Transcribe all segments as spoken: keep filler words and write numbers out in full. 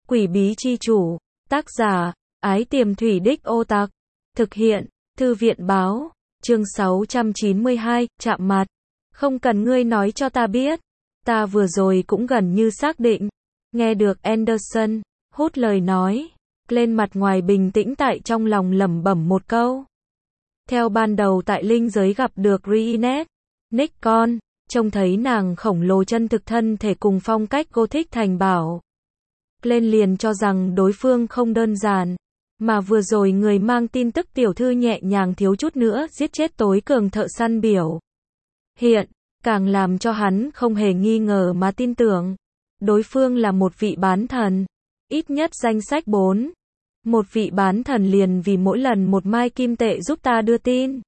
Quỷ bí chi chủ, tác giả, Ái Tiềm Thủy Đích Ô Tặc, thực hiện, Thư viện báo, chương sáu trăm chín mươi hai, chạm mặt. Không cần ngươi nói cho ta biết, ta vừa rồi cũng gần như xác định. Nghe được Anderson, hút lời nói, lên mặt ngoài bình tĩnh tại trong lòng lẩm bẩm một câu. Theo ban đầu tại linh giới gặp được Reinette, Nikon, trông thấy nàng khổng lồ chân thực thân thể cùng phong cách Gothic thành bảo. Lên liền cho rằng đối phương không đơn giản, mà vừa rồi người mang tin tức tiểu thư nhẹ nhàng thiếu chút nữa giết chết tối cường thợ săn biểu. Hiện, càng làm cho hắn không hề nghi ngờ mà tin tưởng. Đối phương là một vị bán thần, ít nhất danh sách bốn. Một vị bán thần liền vì mỗi lần một mai kim tệ giúp ta đưa tin.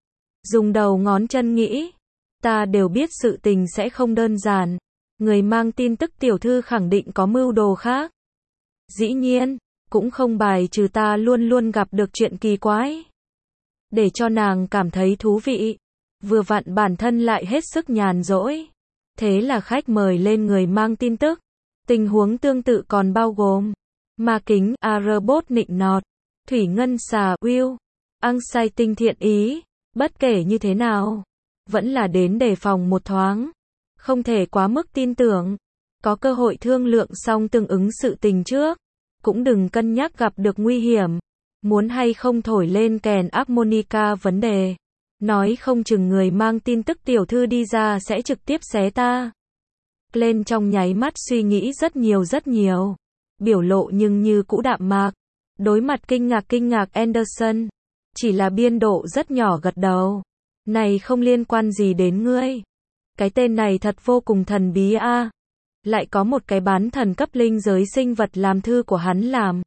Dùng đầu ngón chân nghĩ, ta đều biết sự tình sẽ không đơn giản. Người mang tin tức tiểu thư khẳng định có mưu đồ khác. Dĩ nhiên, cũng không bài trừ ta luôn luôn gặp được chuyện kỳ quái. Để cho nàng cảm thấy thú vị. Vừa vặn bản thân lại hết sức nhàn rỗi. Thế là khách mời lên người mang tin tức. Tình huống tương tự còn bao gồm ma kính, A-robot nịnh nọt, thủy ngân xà, Will, ăn sai tinh thiện ý. Bất kể như thế nào, vẫn là đến đề phòng một thoáng. Không thể quá mức tin tưởng. Có cơ hội thương lượng xong tương ứng sự tình trước. Cũng đừng cân nhắc gặp được nguy hiểm. Muốn hay không thổi lên kèn harmonica vấn đề. Nói không chừng người mang tin tức tiểu thư đi ra sẽ trực tiếp xé ta. Lên trong nháy mắt suy nghĩ rất nhiều rất nhiều. Biểu lộ nhưng như cũ đạm mạc. Đối mặt kinh ngạc kinh ngạc Anderson. Chỉ là biên độ rất nhỏ gật đầu. Này không liên quan gì đến ngươi. Cái tên này thật vô cùng thần bí a. À. Lại có một cái bán thần cấp linh giới sinh vật làm thư của hắn làm.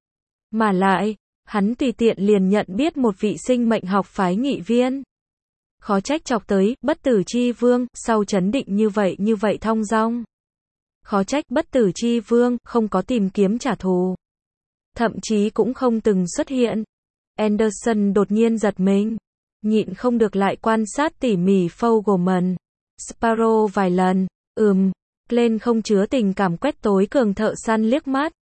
Mà lại, hắn tùy tiện liền nhận biết một vị sinh mệnh học phái nghị viên. Khó trách chọc tới, bất tử chi vương, sau chấn định như vậy như vậy thong dong. Khó trách bất tử chi vương, không có tìm kiếm trả thù. Thậm chí cũng không từng xuất hiện. Anderson đột nhiên giật mình. Nhịn không được lại quan sát tỉ mỉ Fogelman, Sparrow vài lần. Ừm, lên không chứa tình cảm quét tối cường thợ săn liếc mắt.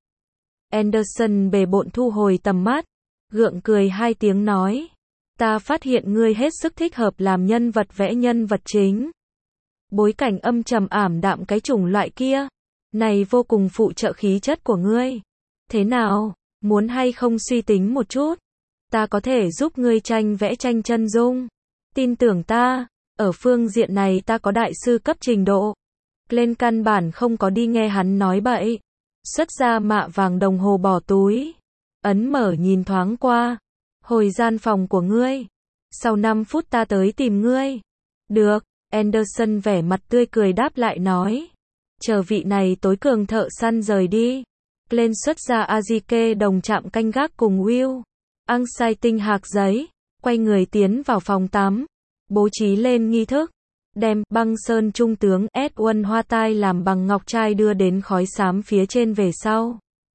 Anderson bề bộn thu hồi tầm mắt. Gượng cười hai tiếng nói. Ta phát hiện ngươi hết sức thích hợp làm nhân vật vẽ nhân vật chính. Bối cảnh âm trầm ảm đạm cái chủng loại kia. Này vô cùng phụ trợ khí chất của ngươi. Thế nào, muốn hay không suy tính một chút? Ta có thể giúp ngươi tranh vẽ tranh chân dung. Tin tưởng ta, ở phương diện này ta có đại sư cấp trình độ. Lên căn bản không có đi nghe hắn nói bậy. Xuất ra mạ vàng đồng hồ bỏ túi. Ấn mở nhìn thoáng qua. Hồi gian phòng của ngươi. Sau năm phút ta tới tìm ngươi. Được, Anderson vẻ mặt tươi cười đáp lại nói. Chờ vị này tối cường thợ săn rời đi. Lên xuất ra Azike đồng chạm canh gác cùng Will. Ăn sai tinh hạc giấy. Quay người tiến vào phòng tắm. Bố trí lên nghi thức. Đem băng sơn trung tướng Edwin hoa tai làm bằng ngọc trai đưa đến khói xám phía trên về sau.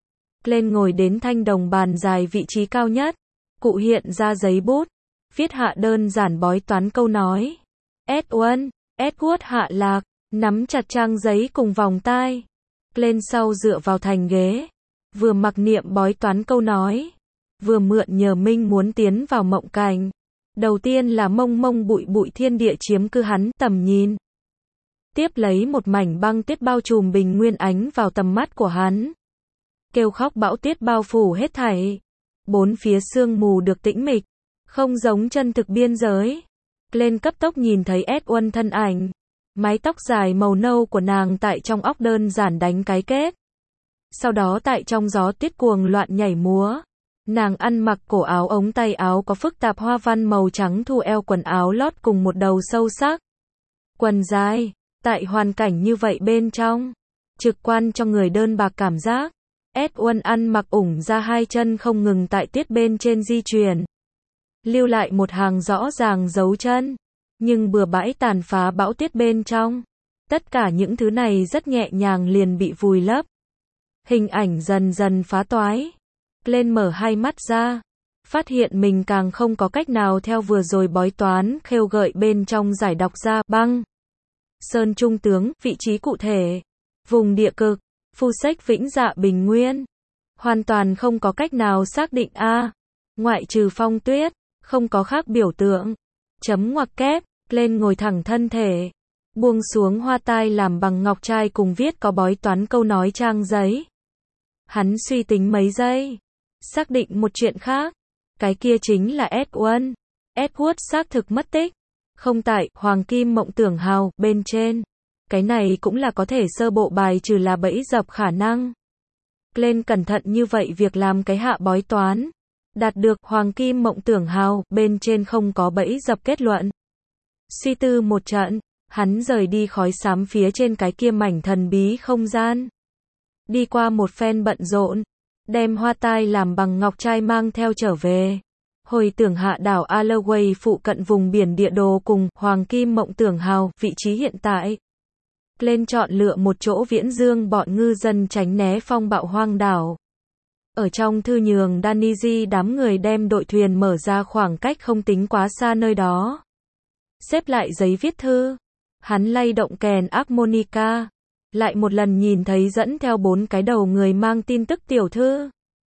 Lên ngồi đến thanh đồng bàn dài vị trí cao nhất. Cụ hiện ra giấy bút. Viết hạ đơn giản bói toán câu nói. Edwin, Edward hạ lạc, nắm chặt trang giấy cùng vòng tai. Lên sau dựa vào thành ghế. Vừa mặc niệm bói toán câu nói. Vừa mượn nhờ minh muốn tiến vào mộng cảnh. Đầu tiên là mông mông bụi bụi thiên địa chiếm cứ hắn tầm nhìn. Tiếp lấy một mảnh băng tuyết bao trùm bình nguyên ánh vào tầm mắt của hắn. Kêu khóc bão tuyết bao phủ hết thảy. Bốn phía sương mù được tĩnh mịch. Không giống chân thực biên giới. Lên cấp tốc nhìn thấy Edwin thân ảnh. Mái tóc dài màu nâu của nàng tại trong óc đơn giản đánh cái kết. Sau đó tại trong gió tuyết cuồng loạn nhảy múa. Nàng ăn mặc cổ áo ống tay áo có phức tạp hoa văn màu trắng thu eo quần áo lót cùng một đầu sâu sắc. Quần dài, tại hoàn cảnh như vậy bên trong, trực quan cho người đơn bạc cảm giác. Edwin ăn mặc ủng ra hai chân không ngừng tại tuyết bên trên di chuyển. Lưu lại một hàng rõ ràng dấu chân. Nhưng bừa bãi tàn phá bão tuyết bên trong. Tất cả những thứ này rất nhẹ nhàng liền bị vùi lấp. Hình ảnh dần dần phá toái. Lên mở hai mắt ra. Phát hiện mình càng không có cách nào theo vừa rồi bói toán khêu gợi bên trong giải đọc ra băng. Sơn trung tướng, vị trí cụ thể. Vùng địa cực. Phu sách Vĩnh Dạ Bình Nguyên. Hoàn toàn không có cách nào xác định a. Ngoại trừ Phong Tuyết, không có khác biểu tượng. Chấm ngoặc kép, lên ngồi thẳng thân thể. Buông xuống hoa tai làm bằng ngọc trai cùng viết có bói toán câu nói trang giấy. Hắn suy tính mấy giây. Xác định một chuyện khác. Cái kia chính là Edward. Edward xác thực mất tích. Không tại Hoàng Kim Mộng Tưởng Hào bên trên. Cái này cũng là có thể sơ bộ bài trừ là bẫy dập khả năng. Lên cẩn thận như vậy việc làm cái hạ bói toán. Đạt được Hoàng Kim Mộng Tưởng Hào bên trên không có bẫy dập kết luận. Suy tư một trận, hắn rời đi khói xám phía trên cái kia mảnh thần bí không gian. Đi qua một phen bận rộn, đem hoa tai làm bằng ngọc trai mang theo trở về. Hồi tưởng hạ đảo Alloway phụ cận vùng biển địa đồ cùng Hoàng Kim Mộng Tưởng Hào vị trí hiện tại. Lên chọn lựa một chỗ viễn dương bọn ngư dân tránh né phong bạo hoang đảo. Ở trong thư nhường Daniji đám người đem đội thuyền mở ra khoảng cách không tính quá xa nơi đó. Xếp lại giấy viết thư. Hắn lay động kèn harmonica. Lại một lần nhìn thấy dẫn theo bốn cái đầu người mang tin tức tiểu thư.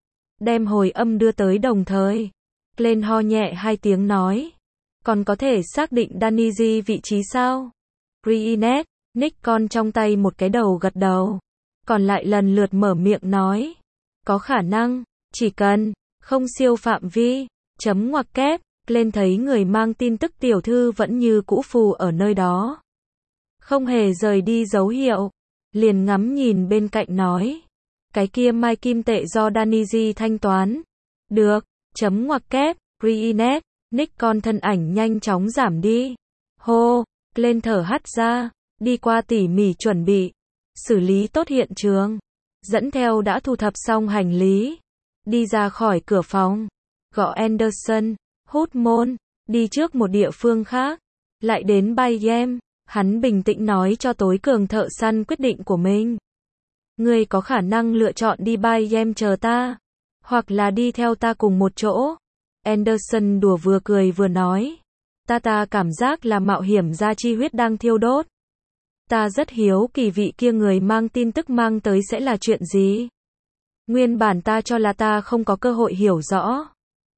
Đem hồi âm đưa tới đồng thời. Lên ho nhẹ hai tiếng nói. Còn có thể xác định Daniji vị trí sao? Reenet, Nick con trong tay một cái đầu gật đầu. Còn lại lần lượt mở miệng nói. Có khả năng, chỉ cần, không siêu phạm vi, chấm ngoặc kép, lên thấy người mang tin tức tiểu thư vẫn như cũ phù ở nơi đó. Không hề rời đi dấu hiệu, liền ngắm nhìn bên cạnh nói. Cái kia mai kim tệ do Daniji thanh toán. Được, chấm ngoặc kép, Reenet, Nick con thân ảnh nhanh chóng giảm đi. Hô, lên thở hắt ra, đi qua tỉ mỉ chuẩn bị, xử lý tốt hiện trường. Dẫn theo đã thu thập xong hành lý. Đi ra khỏi cửa phòng. Gọi Anderson, hút môn, đi trước một địa phương khác. Lại đến Bayem. Hắn bình tĩnh nói cho tối cường thợ săn quyết định của mình. Ngươi có khả năng lựa chọn đi Bayem chờ ta. Hoặc là đi theo ta cùng một chỗ. Anderson đùa vừa cười vừa nói. Ta ta cảm giác là mạo hiểm ra chi huyết đang thiêu đốt. Ta rất hiếu kỳ vị kia người mang tin tức mang tới sẽ là chuyện gì. Nguyên bản ta cho là ta không có cơ hội hiểu rõ.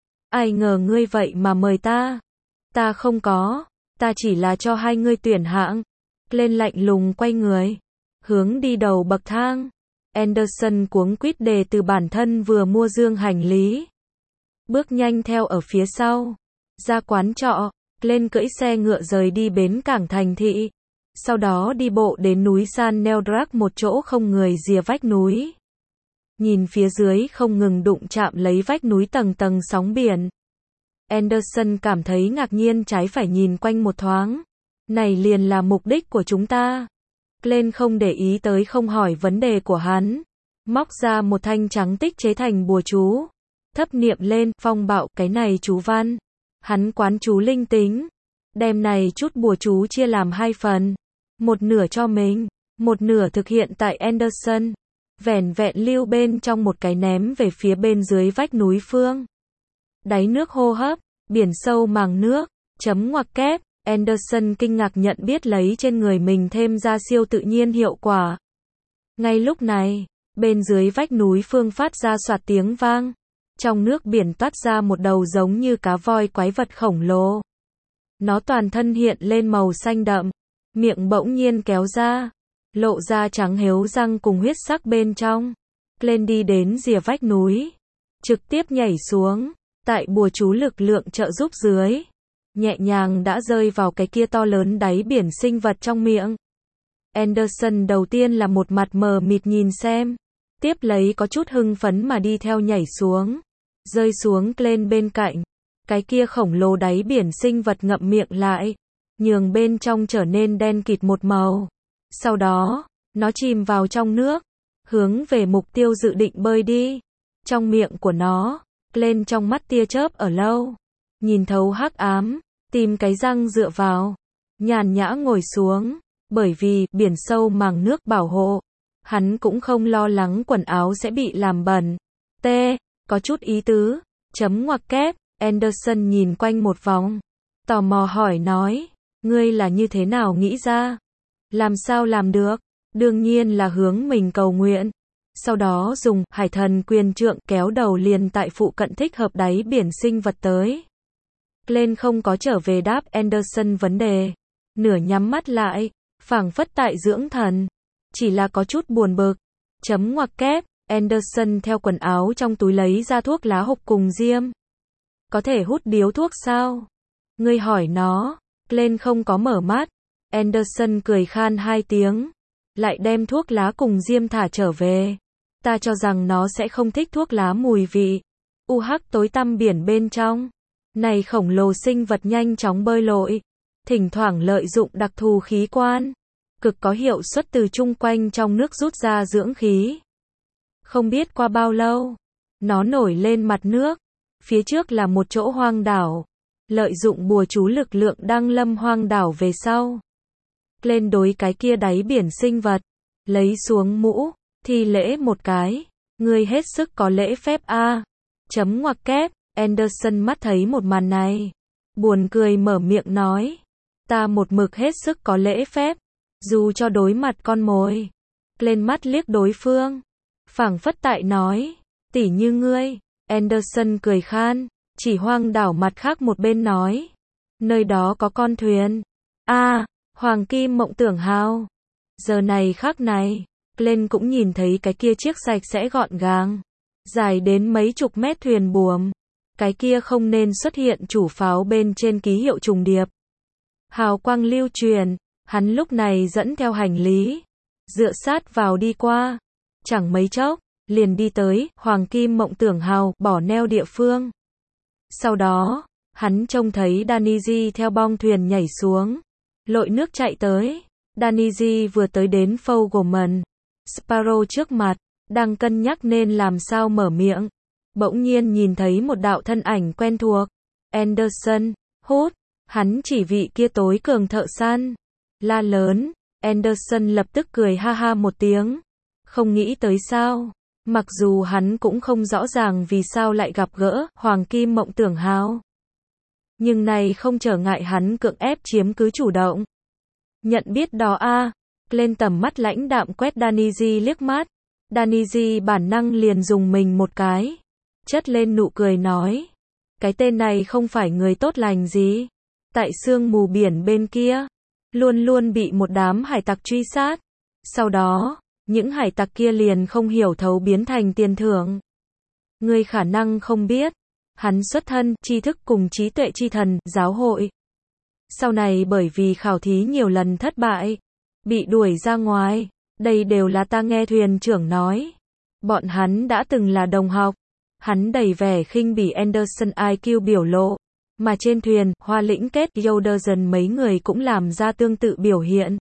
Ai ngờ ngươi vậy mà mời ta. Ta không có, ta chỉ là cho hai ngươi tuyển hạng. Lên lạnh lùng quay người, hướng đi đầu bậc thang. Anderson cuống quýt đề từ bản thân vừa mua dương hành lý. Bước nhanh theo ở phía sau. Ra quán trọ, lên cưỡi xe ngựa rời đi bến cảng thành thị. Sau đó đi bộ đến núi San Neldrak một chỗ không người rìa vách núi. Nhìn phía dưới không ngừng đụng chạm lấy vách núi tầng tầng sóng biển. Anderson cảm thấy ngạc nhiên trái phải nhìn quanh một thoáng. Này liền là mục đích của chúng ta. Glenn không để ý tới không hỏi vấn đề của hắn. Móc ra một thanh trắng tích chế thành bùa chú. Thấp niệm lên, phong bạo, cái này chú văn. Hắn quán chú linh tính. Đem này chút bùa chú chia làm hai phần. Một nửa cho mình, một nửa thực hiện tại Anderson. Vẻn vẹn lưu bên trong một cái ném về phía bên dưới vách núi phương. Đáy nước hô hấp, biển sâu màng nước, chấm ngoặc kép. Anderson kinh ngạc nhận biết lấy trên người mình thêm ra siêu tự nhiên hiệu quả. Ngay lúc này, bên dưới vách núi phương phát ra soạt tiếng vang. Trong nước biển toát ra một đầu giống như cá voi quái vật khổng lồ. Nó toàn thân hiện lên màu xanh đậm, miệng bỗng nhiên kéo ra, lộ ra trắng héo răng cùng huyết sắc bên trong. Lên đi đến rìa vách núi, trực tiếp nhảy xuống, tại bùa chú lực lượng trợ giúp dưới. Nhẹ nhàng đã rơi vào cái kia to lớn đáy biển sinh vật trong miệng. Anderson đầu tiên là một mặt mờ mịt nhìn xem, tiếp lấy có chút hưng phấn mà đi theo nhảy xuống, rơi xuống lên bên cạnh. Cái kia khổng lồ đáy biển sinh vật ngậm miệng lại, nhường bên trong trở nên đen kịt một màu. Sau đó, nó chìm vào trong nước, hướng về mục tiêu dự định bơi đi. Trong miệng của nó, lên trong mắt tia chớp ở lâu, nhìn thấu hắc ám. Tìm cái răng dựa vào, nhàn nhã ngồi xuống, bởi vì biển sâu màng nước bảo hộ, hắn cũng không lo lắng quần áo sẽ bị làm bẩn. T, có chút ý tứ, chấm ngoặc kép. Anderson nhìn quanh một vòng, tò mò hỏi nói, ngươi là như thế nào nghĩ ra? Làm sao làm được? Đương nhiên là hướng mình cầu nguyện. sau đó dùng hải thần quyền trượng kéo đầu liền tại phụ cận thích hợp đáy biển sinh vật tới. Glenn không có trở về đáp Anderson vấn đề, nửa nhắm mắt lại, phảng phất tại dưỡng thần, chỉ là có chút buồn bực. Chấm ngoặc kép, Anderson theo quần áo trong túi lấy ra thuốc lá hộp cùng diêm. Có thể hút điếu thuốc sao? Ngươi hỏi nó. Glenn không có mở mắt. Anderson cười khan hai tiếng, lại đem thuốc lá cùng diêm thả trở về. Ta cho rằng nó sẽ không thích thuốc lá mùi vị. U hắc tối tăm biển bên trong. Này khổng lồ sinh vật nhanh chóng bơi lội, thỉnh thoảng lợi dụng đặc thù khí quan, cực có hiệu suất từ chung quanh trong nước rút ra dưỡng khí. Không biết qua bao lâu, nó nổi lên mặt nước. Phía trước là một chỗ hoang đảo. Lợi dụng bùa chú lực lượng đăng lâm hoang đảo về sau. Lên đối cái kia đáy biển sinh vật, lấy xuống mũ, thi lễ một cái. Ngươi hết sức có lễ phép a. À. Chấm ngoặc kép, Anderson mắt thấy một màn này, buồn cười mở miệng nói. Ta một mực hết sức có lễ phép, dù cho đối mặt con mồi. Lên mắt liếc đối phương, phảng phất tại nói, tỉ như ngươi. Anderson cười khan, chỉ hoang đảo mặt khác một bên nói. Nơi đó có con thuyền. a à, Hoàng Kim Mộng Tưởng Hào. Giờ này khắc này, Glenn cũng nhìn thấy cái kia chiếc sạch sẽ gọn gàng, dài đến mấy chục mét thuyền buồm. Cái kia không nên xuất hiện chủ pháo bên trên ký hiệu trùng điệp. Hào quang lưu truyền, hắn lúc này dẫn theo hành lý, dựa sát vào đi qua. Chẳng mấy chốc, liền đi tới Hoàng Kim Mộng Tưởng Hào bỏ neo địa phương. Sau đó, hắn trông thấy Danny theo bong thuyền nhảy xuống, lội nước chạy tới. Danny vừa tới đến Fogelman Sparrow trước mặt, đang cân nhắc nên làm sao mở miệng. Bỗng nhiên nhìn thấy một đạo thân ảnh quen thuộc. Anderson, hút, hắn chỉ vị kia tối cường thợ săn. La lớn, Anderson lập tức cười ha ha một tiếng. Không nghĩ tới sao. Mặc dù hắn cũng không rõ ràng vì sao lại gặp gỡ Hoàng Kim Mộng Tưởng Hào. Nhưng này không trở ngại hắn cưỡng ép chiếm cứ chủ động. Nhận biết đó a. À. Lên tầm mắt lãnh đạm quét Danny liếc mắt. Danny bản năng liền dùng mình một cái. Chất lên nụ cười nói. Cái tên này không phải người tốt lành gì. Tại sương mù biển bên kia, luôn luôn bị một đám hải tặc truy sát. Sau đó, những hải tặc kia liền không hiểu thấu biến thành tiền thưởng. Ngươi khả năng không biết, hắn xuất thân tri thức cùng trí tuệ chi thần giáo hội. Sau này bởi vì khảo thí nhiều lần thất bại, bị đuổi ra ngoài. Đây đều là ta nghe thuyền trưởng nói. Bọn hắn đã từng là đồng học. Hắn đầy vẻ khinh bỉ Anderson i kiu biểu lộ. Mà trên thuyền, Hoa Lĩnh Kết Yoderson mấy người cũng làm ra tương tự biểu hiện.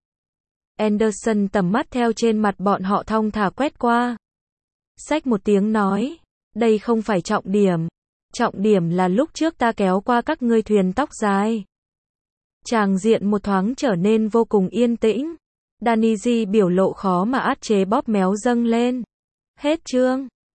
Anderson tầm mắt theo trên mặt bọn họ thong thả quét qua. Xách một tiếng nói. Đây không phải trọng điểm. Trọng điểm là lúc trước ta kéo qua các ngươi thuyền tóc dài. Tràng diện một thoáng trở nên vô cùng yên tĩnh. Danny biểu lộ khó mà át chế bóp méo dâng lên. Hết chương.